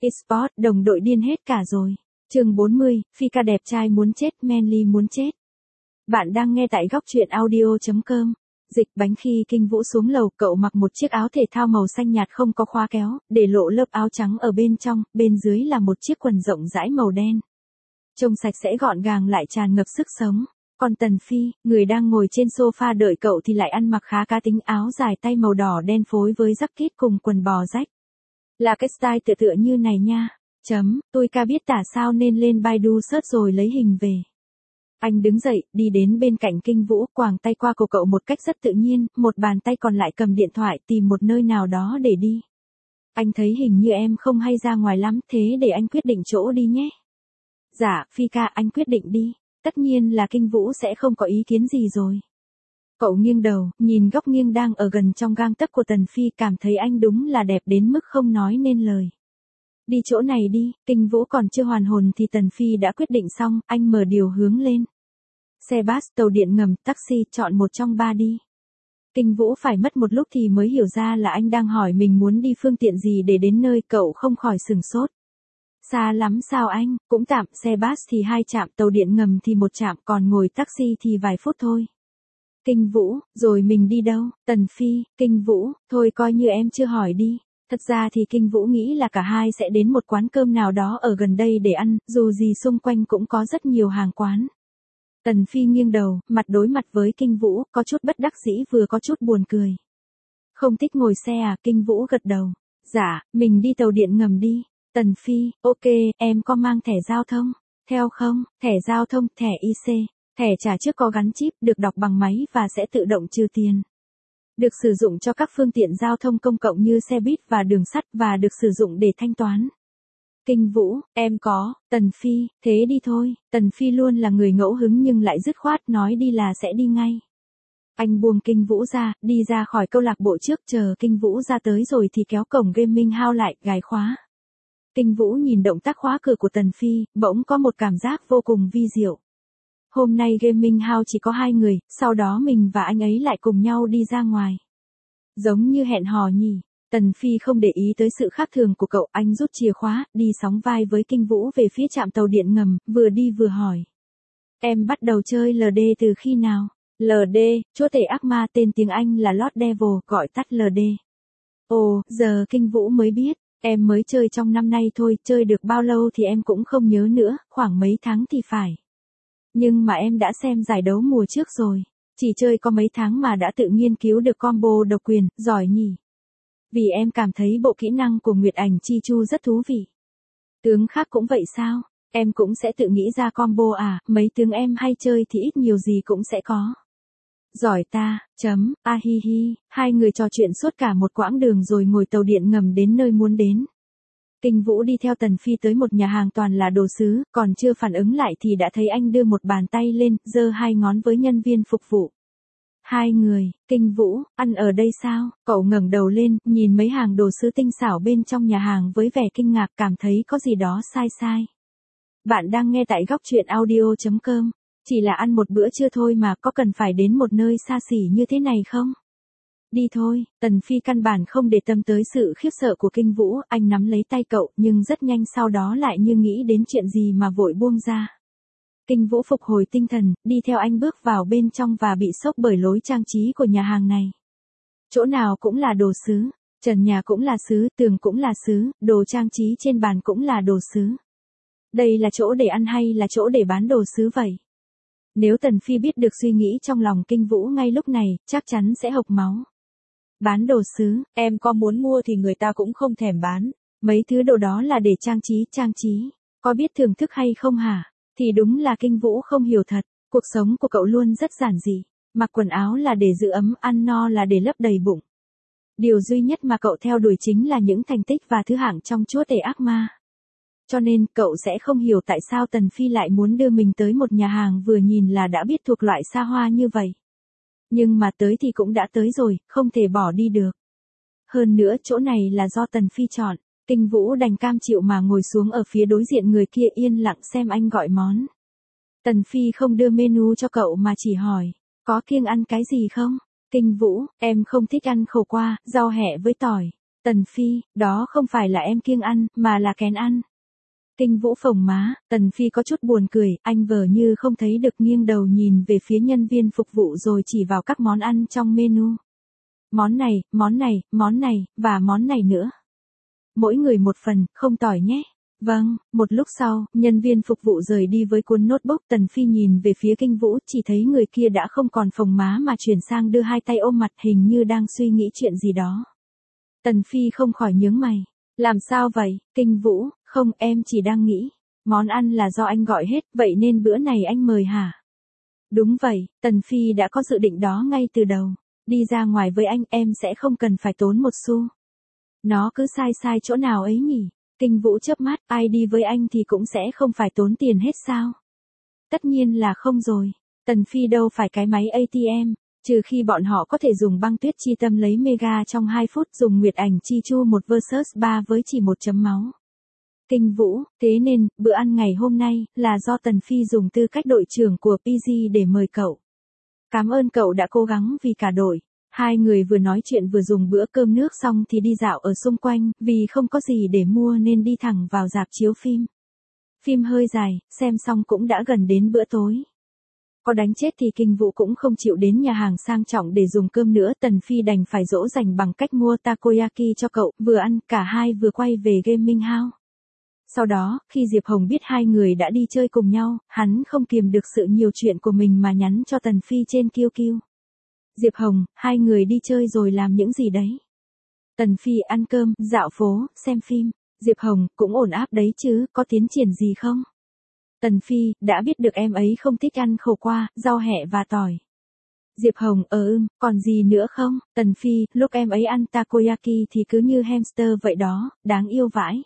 eSport, đồng đội điên hết cả rồi. Chương 40, Phi ca đẹp trai muốn chết, Manly muốn chết. Bạn đang nghe tại góc truyện audio.com. Dịch bánh khi Kinh Vũ xuống lầu, cậu mặc một chiếc áo thể thao màu xanh nhạt không có khóa kéo, để lộ lớp áo trắng ở bên trong, bên dưới là một chiếc quần rộng rãi màu đen. Trông sạch sẽ gọn gàng lại tràn ngập sức sống. Còn Tần Phi, người đang ngồi trên sofa đợi cậu thì lại ăn mặc khá cá tính, áo dài tay màu đỏ đen phối với jacket cùng quần bò rách. Là cái style tựa như này nha. Tôi ca biết tả sao nên lên Baidu search rồi lấy hình về. Anh đứng dậy, đi đến bên cạnh Kinh Vũ, quàng tay qua cổ cậu một cách rất tự nhiên, một bàn tay còn lại cầm điện thoại tìm một nơi nào đó để đi. Anh thấy hình như em không hay ra ngoài lắm, thế để anh quyết định chỗ đi nhé. Dạ, Phi ca, anh quyết định đi. Tất nhiên là Kinh Vũ sẽ không có ý kiến gì rồi. Cậu nghiêng đầu, nhìn góc nghiêng đang ở gần trong gang tấc của Tần Phi, cảm thấy anh đúng là đẹp đến mức không nói nên lời. Đi chỗ này đi. Kinh Vũ còn chưa hoàn hồn thì Tần Phi đã quyết định xong, anh mở điều hướng lên. Xe bus, tàu điện ngầm, taxi, chọn một trong ba đi. Kinh Vũ phải mất một lúc thì mới hiểu ra là anh đang hỏi mình muốn đi phương tiện gì để đến nơi, cậu không khỏi sửng sốt. Xa lắm sao anh? Cũng tạm, xe bus thì 2 trạm, tàu điện ngầm thì 1 trạm, còn ngồi taxi thì vài phút thôi. Kinh Vũ, rồi mình đi đâu? Tần Phi, Kinh Vũ, thôi coi như em chưa hỏi đi. Thật ra thì Kinh Vũ nghĩ là cả hai sẽ đến một quán cơm nào đó ở gần đây để ăn, dù gì xung quanh cũng có rất nhiều hàng quán. Tần Phi nghiêng đầu, mặt đối mặt với Kinh Vũ, có chút bất đắc dĩ vừa có chút buồn cười. Không thích ngồi xe à? Kinh Vũ gật đầu. Dạ, mình đi tàu điện ngầm đi. Tần Phi, ok, em có mang thẻ giao thông? Theo không? Thẻ giao thông, thẻ IC. Thẻ trả trước có gắn chip, được đọc bằng máy và sẽ tự động trừ tiền. Được sử dụng cho các phương tiện giao thông công cộng như xe buýt và đường sắt và được sử dụng để thanh toán. Kinh Vũ, em có. Tần Phi, thế đi thôi. Tần Phi luôn là người ngẫu hứng nhưng lại dứt khoát, nói đi là sẽ đi ngay. Anh buông Kinh Vũ ra, đi ra khỏi câu lạc bộ trước, chờ Kinh Vũ ra tới rồi thì kéo cổng gaming house lại, gài khóa. Kinh Vũ nhìn động tác khóa cửa của Tần Phi, bỗng có một cảm giác vô cùng vi diệu. Hôm nay gaming house chỉ có 2 người, sau đó mình và anh ấy lại cùng nhau đi ra ngoài. Giống như hẹn hò nhỉ. Tần Phi không để ý tới sự khác thường của cậu, anh rút chìa khóa, đi sóng vai với Kinh Vũ về phía trạm tàu điện ngầm, vừa đi vừa hỏi. Em bắt đầu chơi LD từ khi nào? LD, chúa tể ác ma, tên tiếng Anh là Lord Devil, gọi tắt LD. Ồ, giờ Kinh Vũ mới biết, em mới chơi trong năm nay thôi, chơi được bao lâu thì em cũng không nhớ nữa, khoảng mấy tháng thì phải. Nhưng mà em đã xem giải đấu mùa trước rồi, chỉ chơi có mấy tháng mà đã tự nghiên cứu được combo độc quyền, giỏi nhỉ. Vì em cảm thấy bộ kỹ năng của Nguyệt Ảnh Chi Chu rất thú vị. Tướng khác cũng vậy sao? Em cũng sẽ tự nghĩ ra combo à, mấy tướng em hay chơi thì ít nhiều gì cũng sẽ có. Giỏi ta, hi hi, hai người trò chuyện suốt cả một quãng đường rồi ngồi tàu điện ngầm đến nơi muốn đến. Kinh Vũ đi theo Tần Phi tới một nhà hàng toàn là đồ sứ, còn chưa phản ứng lại thì đã thấy anh đưa một bàn tay lên, giơ 2 ngón với nhân viên phục vụ. 2 người, Kinh Vũ, ăn ở đây sao? Cậu ngẩng đầu lên, nhìn mấy hàng đồ sứ tinh xảo bên trong nhà hàng với vẻ kinh ngạc, cảm thấy có gì đó sai sai. Bạn đang nghe tại góc truyện audio.com. Chỉ là ăn một bữa trưa thôi mà có cần phải đến một nơi xa xỉ như thế này không? Đi thôi. Tần Phi căn bản không để tâm tới sự khiếp sợ của Kinh Vũ, anh nắm lấy tay cậu nhưng rất nhanh sau đó lại như nghĩ đến chuyện gì mà vội buông ra. Kinh Vũ phục hồi tinh thần, đi theo anh bước vào bên trong và bị sốc bởi lối trang trí của nhà hàng này. Chỗ nào cũng là đồ sứ, trần nhà cũng là sứ, tường cũng là sứ, đồ trang trí trên bàn cũng là đồ sứ. Đây là chỗ để ăn hay là chỗ để bán đồ sứ vậy? Nếu Tần Phi biết được suy nghĩ trong lòng Kinh Vũ ngay lúc này, chắc chắn sẽ hộc máu. Bán đồ sứ, em có muốn mua thì người ta cũng không thèm bán. Mấy thứ đồ đó là để trang trí. Có biết thưởng thức hay không hả? Thì đúng là Kinh Vũ không hiểu thật. Cuộc sống của cậu luôn rất giản dị. Mặc quần áo là để giữ ấm, ăn no là để lấp đầy bụng. Điều duy nhất mà cậu theo đuổi chính là những thành tích và thứ hạng trong chúa tể ác ma. Cho nên, cậu sẽ không hiểu tại sao Tần Phi lại muốn đưa mình tới một nhà hàng vừa nhìn là đã biết thuộc loại xa hoa như vậy. Nhưng mà tới thì cũng đã tới rồi, không thể bỏ đi được. Hơn nữa chỗ này là do Tần Phi chọn, Kinh Vũ đành cam chịu mà ngồi xuống ở phía đối diện người kia yên lặng xem anh gọi món. Tần Phi không đưa menu cho cậu mà chỉ hỏi, có kiêng ăn cái gì không? Kinh Vũ, em không thích ăn khổ qua, rau hẹ với tỏi. Tần Phi, đó không phải là em kiêng ăn, mà là kén ăn. Kinh Vũ phồng má, Tần Phi có chút buồn cười, anh vờ như không thấy được nghiêng đầu nhìn về phía nhân viên phục vụ rồi chỉ vào các món ăn trong menu. Món này, món này, món này, và món này nữa. Mỗi người một phần, không tỏi nhé. Vâng, một lúc sau, nhân viên phục vụ rời đi với cuốn notebook. Tần Phi nhìn về phía Kinh Vũ, chỉ thấy người kia đã không còn phồng má mà chuyển sang đưa hai tay ôm mặt, hình như đang suy nghĩ chuyện gì đó. Tần Phi không khỏi nhướng mày. Làm sao vậy, Kinh Vũ? Không, em chỉ đang nghĩ. Món ăn là do anh gọi hết, vậy nên bữa này anh mời hả? Đúng vậy, Tần Phi đã có dự định đó ngay từ đầu. Đi ra ngoài với anh em sẽ không cần phải tốn một xu. Nó cứ sai chỗ nào ấy nhỉ? Kinh Vũ chớp mắt, ai đi với anh thì cũng sẽ không phải tốn tiền hết sao? Tất nhiên là không rồi. Tần Phi đâu phải cái máy ATM, trừ khi bọn họ có thể dùng băng tuyết chi tâm lấy mega trong 2 phút, dùng nguyệt ảnh chi chu 1 versus 3 với chỉ 1 chấm máu. Kinh Vũ, thế nên, bữa ăn ngày hôm nay, là do Tần Phi dùng tư cách đội trưởng của PG để mời cậu. Cảm ơn cậu đã cố gắng vì cả đội. Hai người vừa nói chuyện vừa dùng bữa cơm nước xong thì đi dạo ở xung quanh, vì không có gì để mua nên đi thẳng vào rạp chiếu phim. Phim hơi dài, xem xong cũng đã gần đến bữa tối. Có đánh chết thì Kinh Vũ cũng không chịu đến nhà hàng sang trọng để dùng cơm nữa. Tần Phi đành phải dỗ dành bằng cách mua takoyaki cho cậu, vừa ăn, cả hai vừa quay về gaming house. Sau đó, khi Diệp Hồng biết hai người đã đi chơi cùng nhau, hắn không kiềm được sự nhiều chuyện của mình mà nhắn cho Tần Phi trên QQ. Diệp Hồng, hai người đi chơi rồi làm những gì đấy? Tần Phi ăn cơm, dạo phố, xem phim. Diệp Hồng, cũng ổn áp đấy chứ, có tiến triển gì không? Tần Phi, đã biết được em ấy không thích ăn khổ qua, rau hẹ và tỏi. Diệp Hồng, còn gì nữa không? Tần Phi, lúc em ấy ăn takoyaki thì cứ như hamster vậy đó, đáng yêu vãi.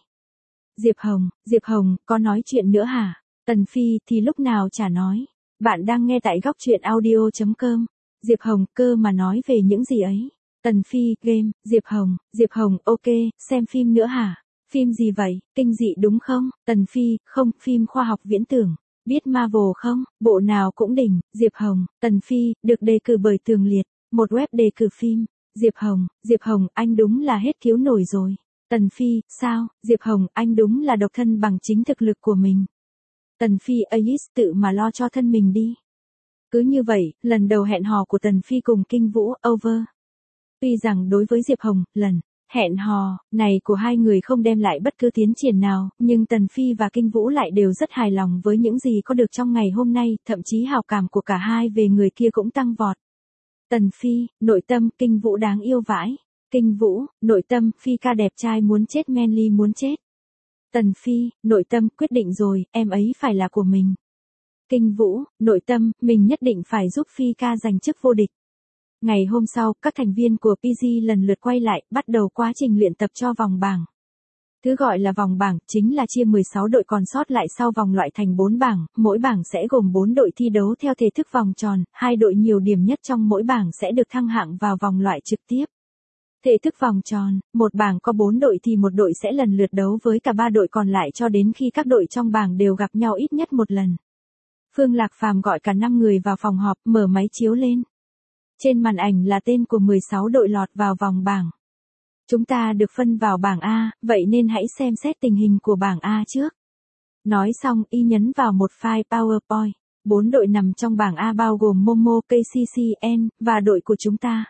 Diệp Hồng, có nói chuyện nữa hả? Tần Phi, thì lúc nào chả nói. Bạn đang nghe tại góc truyện audio.com. Diệp Hồng, cơ mà nói về những gì ấy? Tần Phi, game. Diệp Hồng, ok, xem phim nữa hả? Phim gì vậy, kinh dị đúng không? Tần Phi, không, phim khoa học viễn tưởng. Biết Marvel không? Bộ nào cũng đỉnh. Diệp Hồng, Tần Phi, được đề cử bởi Tường Liệt, một web đề cử phim. Diệp Hồng, anh đúng là hết cứu nổi rồi. Tần Phi, sao? Diệp Hồng, anh đúng là độc thân bằng chính thực lực của mình. Tần Phi, tự mà lo cho thân mình đi. Cứ như vậy, lần đầu hẹn hò của Tần Phi cùng Kinh Vũ, over. Tuy rằng đối với Diệp Hồng, lần hẹn hò này của hai người không đem lại bất cứ tiến triển nào, nhưng Tần Phi và Kinh Vũ lại đều rất hài lòng với những gì có được trong ngày hôm nay, thậm chí hào cảm của cả hai về người kia cũng tăng vọt. Tần Phi, nội tâm, Kinh Vũ đáng yêu vãi. Kinh Vũ, nội tâm, Phi ca đẹp trai muốn chết, manly muốn chết. Tần Phi, nội tâm, quyết định rồi, em ấy phải là của mình. Kinh Vũ, nội tâm, mình nhất định phải giúp Phi ca giành chức vô địch. Ngày hôm sau, các thành viên của PG lần lượt quay lại, bắt đầu quá trình luyện tập cho vòng bảng. Thứ gọi là vòng bảng, chính là chia 16 đội còn sót lại sau vòng loại thành 4 bảng, mỗi bảng sẽ gồm 4 đội thi đấu theo thể thức vòng tròn, 2 đội nhiều điểm nhất trong mỗi bảng sẽ được thăng hạng vào vòng loại trực tiếp. Thể thức vòng tròn, một bảng có 4 đội thì một đội sẽ lần lượt đấu với cả 3 đội còn lại cho đến khi các đội trong bảng đều gặp nhau ít nhất một lần. Phương Lạc Phàm gọi cả 5 người vào phòng họp, mở máy chiếu lên. Trên màn ảnh là tên của 16 đội lọt vào vòng bảng. Chúng ta được phân vào bảng A, vậy nên hãy xem xét tình hình của bảng A trước. Nói xong, y nhấn vào một file PowerPoint. 4 đội nằm trong bảng A bao gồm Momo, KCCN, và đội của chúng ta.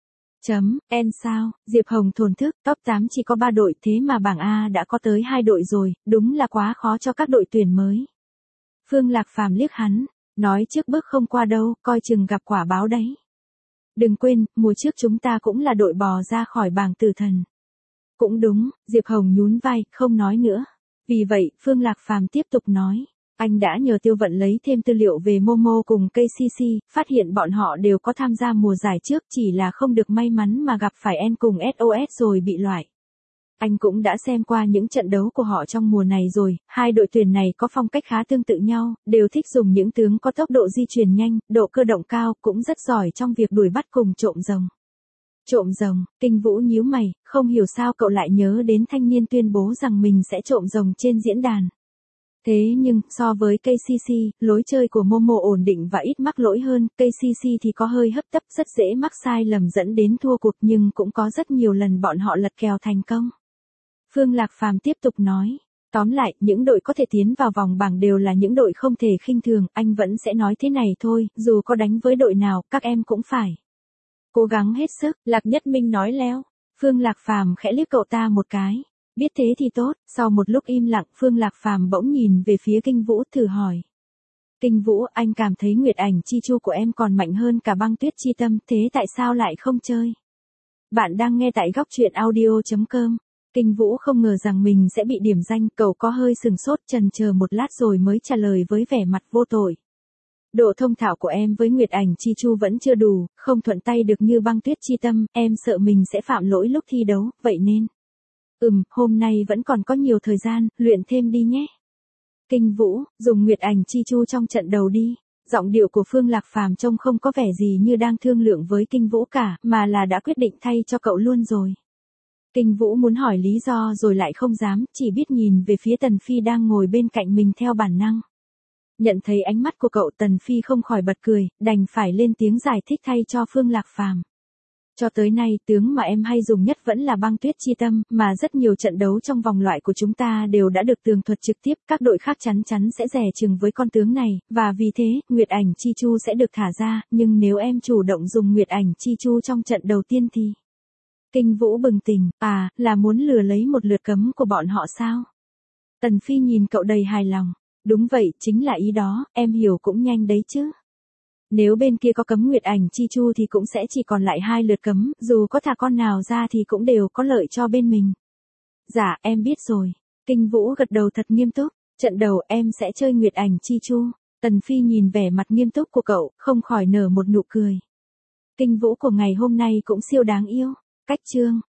N sao, Diệp Hồng thổn thức, top 8 chỉ có 3 đội, thế mà bảng A đã có tới 2 đội rồi, đúng là quá khó cho các đội tuyển mới. Phương Lạc Phàm liếc hắn, nói trước bước không qua đâu, coi chừng gặp quả báo đấy. Đừng quên, mùa trước chúng ta cũng là đội bò ra khỏi bảng tử thần. Cũng đúng, Diệp Hồng nhún vai, không nói nữa. Vì vậy, Phương Lạc Phàm tiếp tục nói. Anh đã nhờ Tiêu Vận lấy thêm tư liệu về Momo cùng KCC, phát hiện bọn họ đều có tham gia mùa giải trước, chỉ là không được may mắn mà gặp phải N cùng SOS rồi bị loại. Anh cũng đã xem qua những trận đấu của họ trong mùa này rồi, hai đội tuyển này có phong cách khá tương tự nhau, đều thích dùng những tướng có tốc độ di chuyển nhanh, độ cơ động cao, cũng rất giỏi trong việc đuổi bắt cùng trộm rồng. Trộm rồng, Kinh Vũ nhíu mày, không hiểu sao cậu lại nhớ đến thanh niên tuyên bố rằng mình sẽ trộm rồng trên diễn đàn. Thế nhưng, so với KCC, lối chơi của Momo ổn định và ít mắc lỗi hơn, KCC thì có hơi hấp tấp, rất dễ mắc sai lầm dẫn đến thua cuộc, nhưng cũng có rất nhiều lần bọn họ lật kèo thành công. Phương Lạc Phàm tiếp tục nói. Tóm lại, những đội có thể tiến vào vòng bảng đều là những đội không thể khinh thường, anh vẫn sẽ nói thế này thôi, dù có đánh với đội nào, các em cũng phải cố gắng hết sức, Lạc Nhất Minh nói leo. Phương Lạc Phàm khẽ liếc cậu ta một cái. Biết thế thì tốt, sau một lúc im lặng, Phương Lạc Phàm bỗng nhìn về phía Kinh Vũ thử hỏi. Kinh Vũ, anh cảm thấy Nguyệt Ảnh Chi Chu của em còn mạnh hơn cả Băng Tuyết Chi Tâm, thế tại sao lại không chơi? Bạn đang nghe tại góc truyện audio.com. Kinh Vũ không ngờ rằng mình sẽ bị điểm danh, cậu có hơi sừng sốt, chần chờ một lát rồi mới trả lời với vẻ mặt vô tội. Độ thông thạo của em với Nguyệt Ảnh Chi Chu vẫn chưa đủ, không thuận tay được như Băng Tuyết Chi Tâm, em sợ mình sẽ phạm lỗi lúc thi đấu, vậy nên. Hôm nay vẫn còn có nhiều thời gian, luyện thêm đi nhé. Kinh Vũ, dùng Nguyệt Ảnh Chi Chu trong trận đầu đi. Giọng điệu của Phương Lạc Phàm trông không có vẻ gì như đang thương lượng với Kinh Vũ cả, mà là đã quyết định thay cho cậu luôn rồi. Kinh Vũ muốn hỏi lý do rồi lại không dám, chỉ biết nhìn về phía Tần Phi đang ngồi bên cạnh mình theo bản năng. Nhận thấy ánh mắt của cậu, Tần Phi không khỏi bật cười, đành phải lên tiếng giải thích thay cho Phương Lạc Phàm. Cho tới nay, tướng mà em hay dùng nhất vẫn là Băng Tuyết Chi Tâm, mà rất nhiều trận đấu trong vòng loại của chúng ta đều đã được tường thuật trực tiếp, các đội khác chắn chắn sẽ dè chừng với con tướng này, và vì thế, Nguyệt Ảnh Chi Chu sẽ được thả ra, nhưng nếu em chủ động dùng Nguyệt Ảnh Chi Chu trong trận đầu tiên thì... Kinh Vũ bừng tỉnh, là muốn lừa lấy một lượt cấm của bọn họ sao? Tần Phi nhìn cậu đầy hài lòng. Đúng vậy, chính là ý đó, em hiểu cũng nhanh đấy chứ. Nếu bên kia có cấm Nguyệt Ảnh Chi Chu thì cũng sẽ chỉ còn lại 2 lượt cấm, dù có thả con nào ra thì cũng đều có lợi cho bên mình. Dạ, em biết rồi. Kinh Vũ gật đầu thật nghiêm túc, trận đầu em sẽ chơi Nguyệt Ảnh Chi Chu. Tần Phi nhìn vẻ mặt nghiêm túc của cậu, không khỏi nở một nụ cười. Kinh Vũ của ngày hôm nay cũng siêu đáng yêu. Cách chương